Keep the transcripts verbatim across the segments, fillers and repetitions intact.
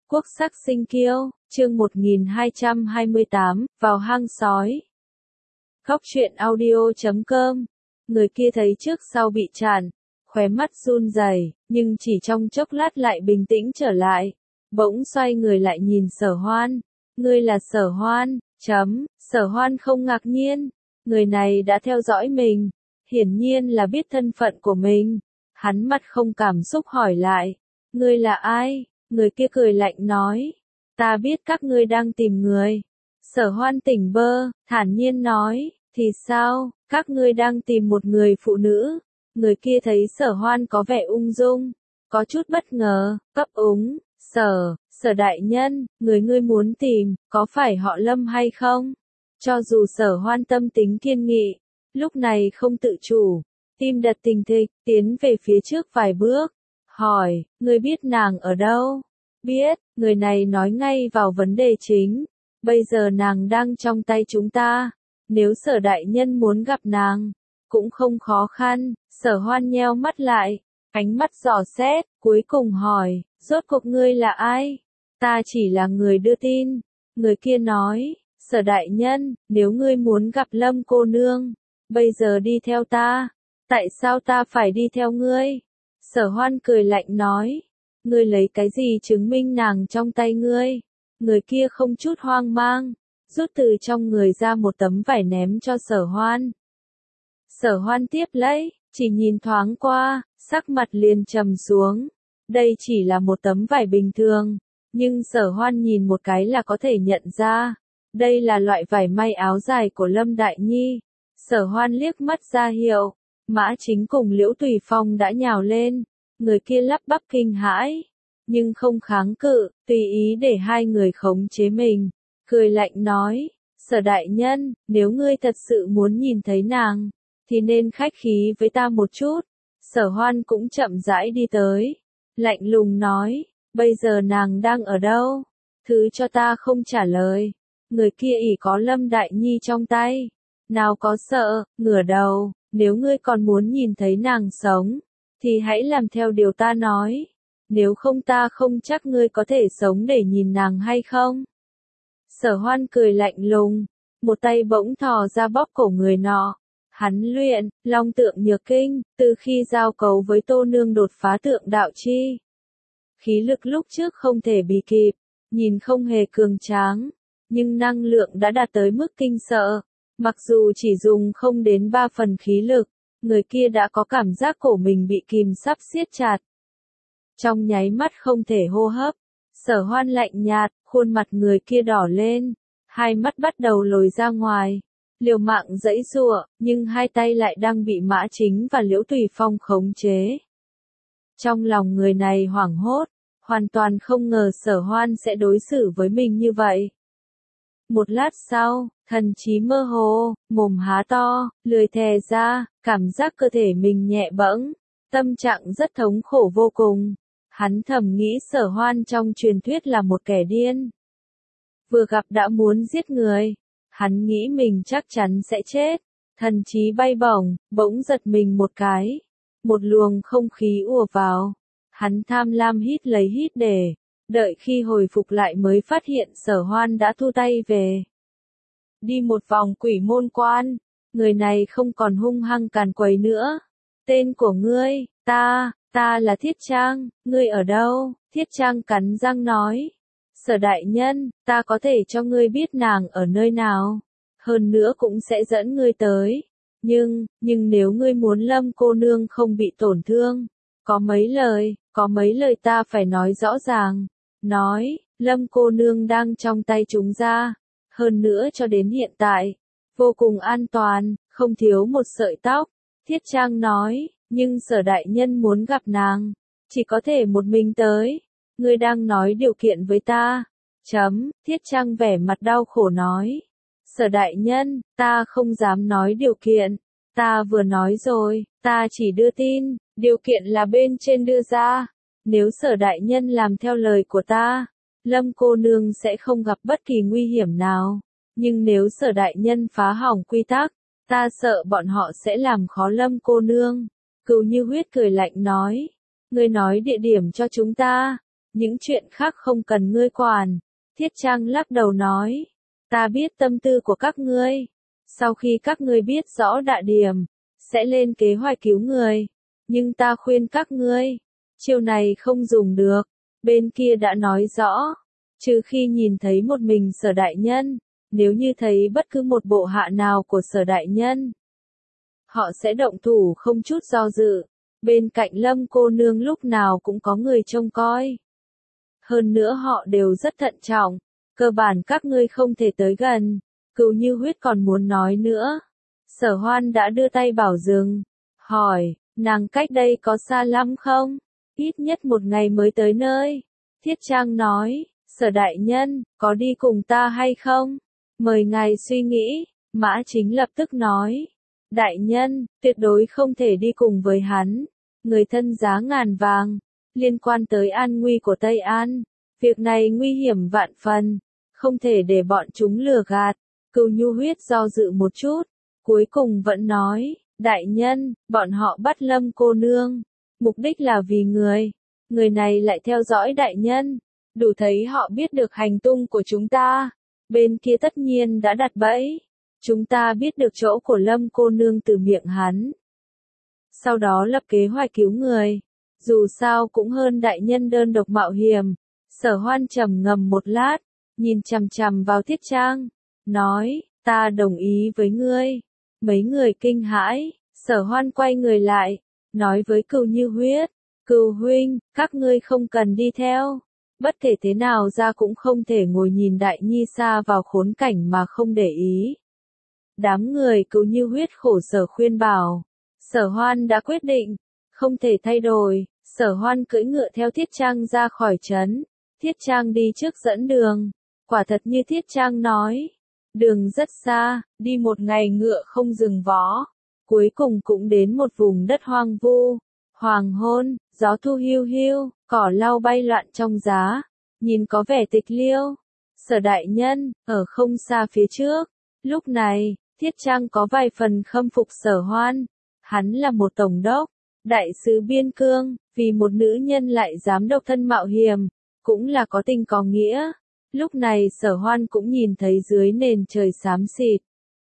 Quốc sắc sinh kiêu, chương một nghìn hai trăm hai mươi tám, vào hang sói. Góc truyện audio chấm com. Người kia thấy trước sau bị chặn, khóe mắt run rẩy, nhưng chỉ trong chốc lát lại bình tĩnh trở lại. Bỗng xoay người lại nhìn Sở Hoan. Ngươi là Sở Hoan, chấm, Sở Hoan không ngạc nhiên. Người này đã theo dõi mình, hiển nhiên là biết thân phận của mình. Hắn mặt không cảm xúc hỏi lại, ngươi là ai? Người kia cười lạnh nói, ta biết các ngươi đang tìm người. Sở Hoan tỉnh bơ, thản nhiên nói, thì sao, các ngươi đang tìm một người phụ nữ. Người kia thấy Sở Hoan có vẻ ung dung, có chút bất ngờ, ấp úng, sở, sở đại nhân, người ngươi muốn tìm, có phải họ Lâm hay không? Cho dù Sở Hoan tâm tính kiên nghị, lúc này không tự chủ, tim đập thình thịch, tiến về phía trước vài bước. Hỏi, ngươi biết nàng ở đâu? Biết, người này nói ngay vào vấn đề chính. Bây giờ nàng đang trong tay chúng ta. Nếu Sở đại nhân muốn gặp nàng, cũng không khó khăn. Sở Hoan nheo mắt lại, ánh mắt dò xét, cuối cùng hỏi, rốt cuộc ngươi là ai? Ta chỉ là người đưa tin. Người kia nói, Sở đại nhân, nếu ngươi muốn gặp Lâm cô nương, bây giờ đi theo ta. Tại sao ta phải đi theo ngươi? Sở Hoan cười lạnh nói, ngươi lấy cái gì chứng minh nàng trong tay ngươi? Người kia không chút hoang mang, rút từ trong người ra một tấm vải ném cho Sở Hoan. Sở Hoan tiếp lấy, chỉ nhìn thoáng qua, sắc mặt liền trầm xuống. Đây chỉ là một tấm vải bình thường, nhưng Sở Hoan nhìn một cái là có thể nhận ra. Đây là loại vải may áo dài của Lâm Đại Nhi. Sở Hoan liếc mắt ra hiệu, Mã Chính cùng Liễu Tùy Phong đã nhào lên. Người kia lắp bắp kinh hãi, nhưng không kháng cự, tùy ý để hai người khống chế mình. Cười lạnh nói, Sở đại nhân, nếu ngươi thật sự muốn nhìn thấy nàng, thì nên khách khí với ta một chút. Sở Hoan cũng chậm rãi đi tới, lạnh lùng nói, bây giờ nàng đang ở đâu? Thứ cho ta không trả lời. Người kia ỷ có Lâm Đại Nhi trong tay, nào có sợ, ngửa đầu, nếu ngươi còn muốn nhìn thấy nàng sống, thì hãy làm theo điều ta nói. Nếu không ta không chắc ngươi có thể sống để nhìn nàng hay không. Sở Hoan cười lạnh lùng, một tay bỗng thò ra bóp cổ người nọ. Hắn luyện, long tượng nhược kinh, từ khi giao cấu với Tô Nương đột phá tượng đạo chi. Khí lực lúc trước không thể bì kịp, nhìn không hề cường tráng, nhưng năng lượng đã đạt tới mức kinh sợ. Mặc dù chỉ dùng không đến ba phần khí lực, người kia đã có cảm giác cổ mình bị kìm sắp siết chặt. Trong nháy mắt không thể hô hấp, Sở Hoan lạnh nhạt, khuôn mặt người kia đỏ lên, hai mắt bắt đầu lồi ra ngoài, liều mạng giãy giụa, nhưng hai tay lại đang bị Mã Chính và Liễu Tùy Phong khống chế. Trong lòng người này hoảng hốt, hoàn toàn không ngờ Sở Hoan sẽ đối xử với mình như vậy. Một lát sau, thần trí mơ hồ, mồm há to, lười thè ra, cảm giác cơ thể mình nhẹ bẫng, tâm trạng rất thống khổ vô cùng. Hắn thầm nghĩ Sở Hoan trong truyền thuyết là một kẻ điên. Vừa gặp đã muốn giết người, hắn nghĩ mình chắc chắn sẽ chết. Thần trí bay bổng, bỗng giật mình một cái. Một luồng không khí ùa vào. Hắn tham lam hít lấy hít để. Đợi khi hồi phục lại mới phát hiện Sở Hoan đã thu tay về. Đi một vòng quỷ môn quan, người này không còn hung hăng càn quấy nữa. Tên của ngươi, ta, ta là Thiết Trang, ngươi ở đâu? Thiết Trang cắn răng nói. Sở đại nhân, ta có thể cho ngươi biết nàng ở nơi nào. Hơn nữa cũng sẽ dẫn ngươi tới. Nhưng, nhưng nếu ngươi muốn Lâm cô nương không bị tổn thương, có mấy lời, có mấy lời ta phải nói rõ ràng. Nói, Lâm cô nương đang trong tay chúng ta. Hơn nữa cho đến hiện tại, vô cùng an toàn, không thiếu một sợi tóc. Thiết Trang nói, nhưng Sở đại nhân muốn gặp nàng, chỉ có thể một mình tới. Ngươi đang nói điều kiện với ta. Chấm, Thiết Trang vẻ mặt đau khổ nói. Sở đại nhân, ta không dám nói điều kiện. Ta vừa nói rồi, ta chỉ đưa tin, điều kiện là bên trên đưa ra. Nếu Sở đại nhân làm theo lời của ta, Lâm cô nương sẽ không gặp bất kỳ nguy hiểm nào. Nhưng nếu Sở đại nhân phá hỏng quy tắc, ta sợ bọn họ sẽ làm khó Lâm cô nương. Cừu Như Huyết cười lạnh nói. Ngươi nói địa điểm cho chúng ta. những chuyện khác không cần ngươi quản. Thiết Trang lắc đầu nói, ta biết tâm tư của các ngươi. Sau khi các ngươi biết rõ đại điểm, sẽ lên kế hoạch cứu người. Nhưng ta khuyên các ngươi, chiêu này không dùng được. Bên kia đã nói rõ, trừ khi nhìn thấy một mình Sở đại nhân, nếu như thấy bất cứ một bộ hạ nào của Sở đại nhân, họ sẽ động thủ không chút do dự. Bên cạnh Lâm cô nương lúc nào cũng có người trông coi. Hơn nữa họ đều rất thận trọng, cơ bản các ngươi không thể tới gần. Cửu Như Huyết còn muốn nói nữa. Sở Hoan đã đưa tay bảo dừng, hỏi, nàng cách đây có xa lắm không? Ít nhất một ngày mới tới nơi. Thiết Trang nói, Sở đại nhân, có đi cùng ta hay không? Mời ngài suy nghĩ. Mã Chính lập tức nói, đại nhân, tuyệt đối không thể đi cùng với hắn. Người thân giá ngàn vàng, liên quan tới an nguy của Tây An. Việc này nguy hiểm vạn phần, không thể để bọn chúng lừa gạt. Cửu Nhu Huyết do dự một chút, cuối cùng vẫn nói, đại nhân, bọn họ bắt Lâm cô nương, mục đích là vì người. Người này lại theo dõi đại nhân, đủ thấy họ biết được hành tung của chúng ta. Bên kia tất nhiên đã đặt bẫy. Chúng ta biết được chỗ của Lâm cô nương từ miệng hắn. Sau đó lập kế hoạch cứu người. Dù sao cũng hơn đại nhân đơn độc mạo hiểm. Sở Hoan trầm ngầm một lát, nhìn chằm chằm vào Thiết Trang, nói, ta đồng ý với ngươi. Mấy người kinh hãi, Sở Hoan quay người lại, nói với Cửu Như Huyết, Cửu huynh, các ngươi không cần đi theo. Bất kể thế nào ra cũng không thể ngồi nhìn Đại Nhi xa vào khốn cảnh mà không để ý. Đám người Cửu Như Huyết khổ sở khuyên bảo. Sở Hoan đã quyết định, không thể thay đổi. Sở Hoan cưỡi ngựa theo Thiết Trang ra khỏi trấn. Thiết Trang đi trước dẫn đường. Quả thật như Thiết Trang nói. Đường rất xa, đi một ngày ngựa không dừng vó. Cuối cùng cũng đến một vùng đất hoang vu. Hoàng hôn, gió thu hiu hiu, cỏ lau bay loạn trong giá. Nhìn có vẻ tịch liêu. Sở đại nhân, ở không xa phía trước. Lúc này, Thiết Trang có vài phần khâm phục Sở Hoan. Hắn là một tổng đốc, đại sứ biên cương, vì một nữ nhân lại dám độc thân mạo hiểm, cũng là có tình có nghĩa. Lúc này Sở Hoan cũng nhìn thấy dưới nền trời xám xịt.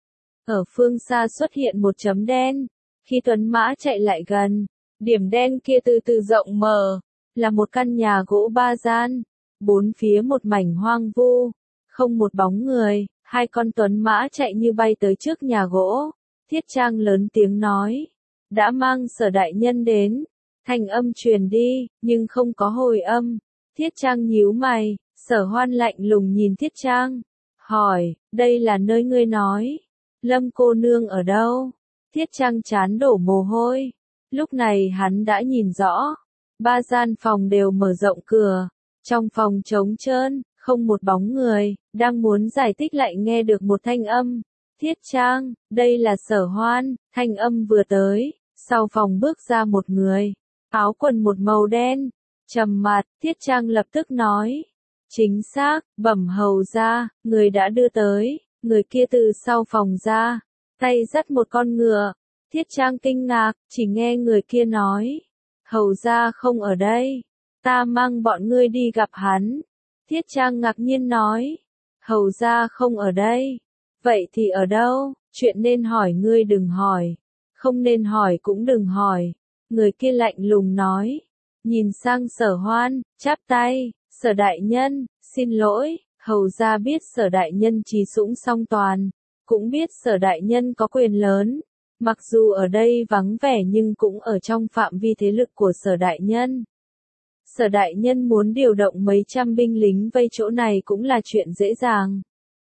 Ở phương xa xuất hiện một chấm đen. Khi tuấn mã chạy lại gần, điểm đen kia từ từ rộng mở, là một căn nhà gỗ ba gian. Bốn phía một mảnh hoang vu, không một bóng người. Hai con tuấn mã chạy như bay tới trước nhà gỗ. Thiết Trang lớn tiếng nói, đã mang Sở đại nhân đến. Thanh âm truyền đi, nhưng không có hồi âm. Thiết Trang nhíu mày, Sở Hoan lạnh lùng nhìn Thiết Trang, hỏi, đây là nơi ngươi nói, Lâm cô nương ở đâu? Thiết Trang chán đổ mồ hôi. Lúc này hắn đã nhìn rõ, ba gian phòng đều mở rộng cửa, trong phòng trống trơn, không một bóng người. Đang muốn giải thích lại nghe được một thanh âm, Thiết Trang, đây là Sở Hoan. Thanh âm vừa tới, sau phòng bước ra một người, áo quần một màu đen, trầm mặt. Thiết Trang lập tức nói, chính xác, bẩm hầu ra, người đã đưa tới. Người kia từ sau phòng ra, tay dắt một con ngựa. Thiết Trang kinh ngạc, chỉ nghe người kia nói, hầu ra không ở đây, ta mang bọn ngươi đi gặp hắn. Thiết Trang ngạc nhiên nói, hầu ra không ở đây, vậy thì ở đâu? Chuyện nên hỏi ngươi đừng hỏi, không nên hỏi cũng đừng hỏi. Người kia lạnh lùng nói, nhìn sang Sở Hoan, chắp tay, Sở đại nhân, xin lỗi. Hầu ra biết Sở đại nhân trí dũng song toàn, cũng biết Sở đại nhân có quyền lớn, mặc dù ở đây vắng vẻ nhưng cũng ở trong phạm vi thế lực của Sở đại nhân. Sở đại nhân muốn điều động mấy trăm binh lính vây chỗ này cũng là chuyện dễ dàng.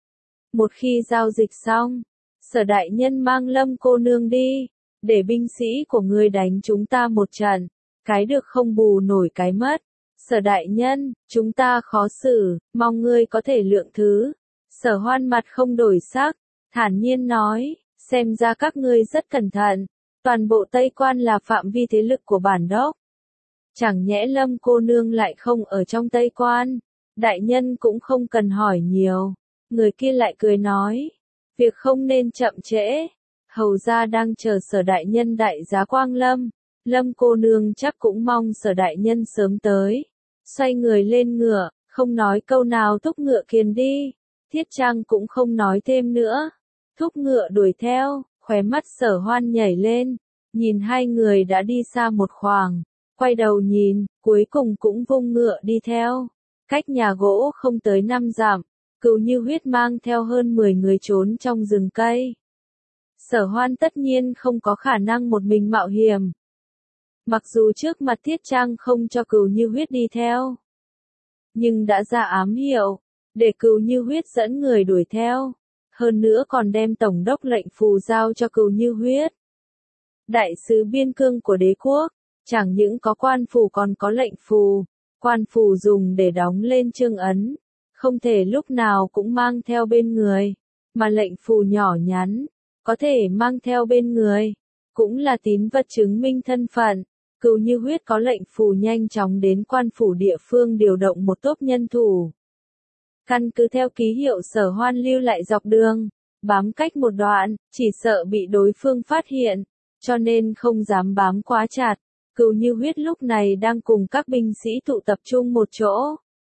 Một khi giao dịch xong, Sở đại nhân mang Lâm cô nương đi, để binh sĩ của ngươi đánh chúng ta một trận, cái được không bù nổi cái mất. Sở đại nhân, chúng ta khó xử, mong ngươi có thể lượng thứ. Sở Hoan mặt không đổi sắc, thản nhiên nói, xem ra các ngươi rất cẩn thận. Toàn bộ Tây Quan là phạm vi thế lực của bản đốc. Chẳng nhẽ Lâm cô nương lại không ở trong Tây Quan. Đại nhân cũng không cần hỏi nhiều. Người kia lại cười nói, việc không nên chậm trễ. Hầu ra đang chờ Sở đại nhân đại giá Quang Lâm. Lâm cô nương chắc cũng mong Sở đại nhân sớm tới. xoay người lên ngựa, không nói câu nào thúc ngựa kiền đi. Thiết Trang cũng không nói thêm nữa, thúc ngựa đuổi theo, khóe mắt Sở Hoan nhảy lên, nhìn hai người đã đi xa một khoảng, quay đầu nhìn, cuối cùng cũng vung ngựa đi theo. Cách nhà gỗ không tới năm dặm, Cửu Như Huyết mang theo hơn mười người trốn trong rừng cây. Sở Hoan tất nhiên không có khả năng một mình mạo hiểm. Mặc dù trước mặt Thiết Trang không cho Cửu Như Huyết đi theo, nhưng đã ra ám hiệu, để Cửu Như Huyết dẫn người đuổi theo, hơn nữa còn đem tổng đốc lệnh phù giao cho Cửu Như Huyết. Đại sứ biên cương của đế quốc, chẳng những có quan phù còn có lệnh phù, quan phù dùng để đóng lên chương ấn, không thể lúc nào cũng mang theo bên người, mà lệnh phù nhỏ nhắn, có thể mang theo bên người, cũng là tín vật chứng minh thân phận. Cửu Như Huyết có lệnh phù nhanh chóng đến quan phủ địa phương điều động một tốp nhân thủ. Căn cứ theo ký hiệu Sở Hoan lưu lại dọc đường, bám cách một đoạn, chỉ sợ bị đối phương phát hiện, cho nên không dám bám quá chặt. Cửu Như Huyết lúc này đang cùng các binh sĩ tụ tập trung một chỗ,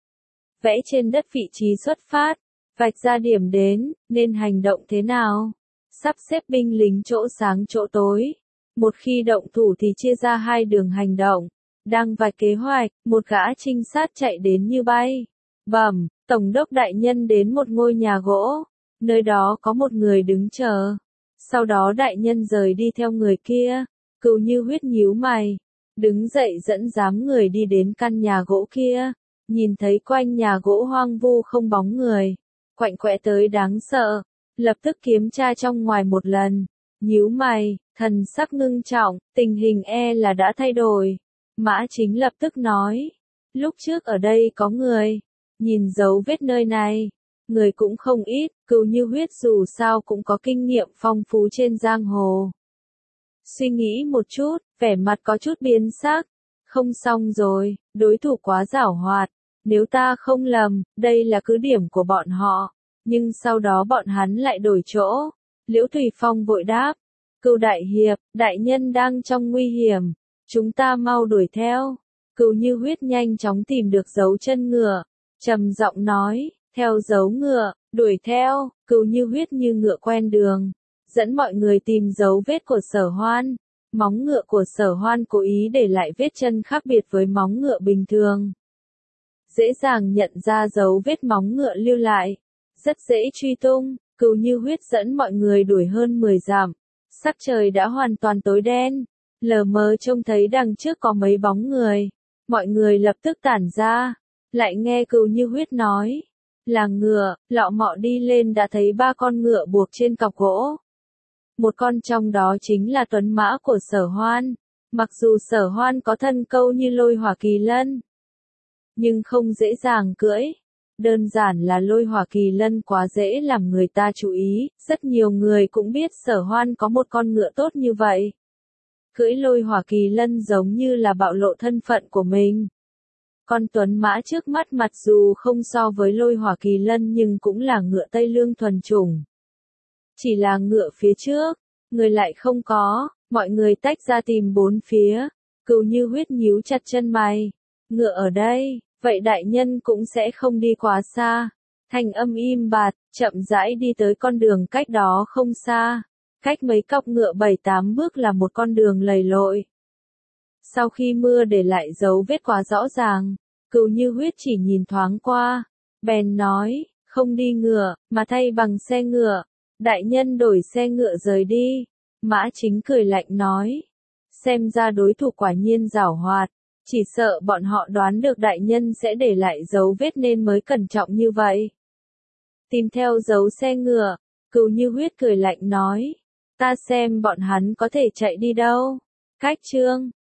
vẽ trên đất vị trí xuất phát, vạch ra điểm đến, nên hành động thế nào, sắp xếp binh lính chỗ sáng chỗ tối. Một khi động thủ thì chia ra hai đường hành động. Đang vạch kế hoạch, một gã trinh sát chạy đến như bay. Bẩm, tổng đốc đại nhân đến một ngôi nhà gỗ. Nơi đó có một người đứng chờ. Sau đó đại nhân rời đi theo người kia. Cửu Như Huyết nhíu mày, đứng dậy dẫn dám người đi đến căn nhà gỗ kia. Nhìn thấy quanh nhà gỗ hoang vu không bóng người, quạnh quẽ tới đáng sợ. Lập tức kiểm tra trong ngoài một lần. Nhíu mày, thần sắc ngưng trọng, tình hình e là đã thay đổi. Mã Chính lập tức nói, lúc trước ở đây có người, nhìn dấu vết nơi này, người cũng không ít. Cửu Như Huyết dù sao cũng có kinh nghiệm phong phú trên giang hồ. Suy nghĩ một chút, vẻ mặt có chút biến sắc, không xong rồi, đối thủ quá giảo hoạt, nếu ta không lầm, đây là cứ điểm của bọn họ, nhưng sau đó bọn hắn lại đổi chỗ. Liễu Thủy Phong vội đáp, Cửu đại hiệp, đại nhân đang trong nguy hiểm, chúng ta mau đuổi theo. Cửu Như Huyết nhanh chóng tìm được dấu chân ngựa, trầm giọng nói, theo dấu ngựa, đuổi theo. Cửu Như Huyết như ngựa quen đường, dẫn mọi người tìm dấu vết của Sở Hoan. Móng ngựa của Sở Hoan cố ý để lại vết chân khác biệt với móng ngựa bình thường, dễ dàng nhận ra dấu vết móng ngựa lưu lại, rất dễ truy tung. Cửu Như Huyết dẫn mọi người đuổi hơn mười dặm, sắc trời đã hoàn toàn tối đen, lờ mờ trông thấy đằng trước có mấy bóng người, mọi người lập tức tản ra, lại nghe Cửu Như Huyết nói, là ngựa. Lọ mọ đi lên đã thấy ba con ngựa buộc trên cọc gỗ, một con trong đó chính là tuấn mã của Sở Hoan. Mặc dù Sở Hoan có thân câu như Lôi Hỏa Kỳ Lân, nhưng không dễ dàng cưỡi. Đơn giản là Lôi Hỏa Kỳ Lân quá dễ làm người ta chú ý, rất nhiều người cũng biết Sở Hoan có một con ngựa tốt như vậy. Cưỡi Lôi Hỏa Kỳ Lân giống như là bạo lộ thân phận của mình. Con tuấn mã trước mắt mặc dù không so với Lôi Hỏa Kỳ Lân nhưng cũng là ngựa Tây Lương thuần chủng. Chỉ là ngựa phía trước, người lại không có, mọi người tách ra tìm bốn phía. Cửu Như Huyết nhíu chặt chân mày, ngựa ở đây, vậy đại nhân cũng sẽ không đi quá xa. Thanh âm im bặt, chậm rãi đi tới con đường cách đó không xa. Cách mấy cọc ngựa bảy tám bước là một con đường lầy lội. Sau khi mưa để lại dấu vết quá rõ ràng, Cửu Như Huyết chỉ nhìn thoáng qua, bèn nói, không đi ngựa, mà thay bằng xe ngựa. Đại nhân đổi xe ngựa rời đi. Mã Chính cười lạnh nói, xem ra đối thủ quả nhiên giảo hoạt, chỉ sợ bọn họ đoán được đại nhân sẽ để lại dấu vết nên mới cẩn trọng như vậy. Tìm theo dấu xe ngựa, Cửu Như Huyết cười lạnh nói, ta xem bọn hắn có thể chạy đi đâu. Cách chương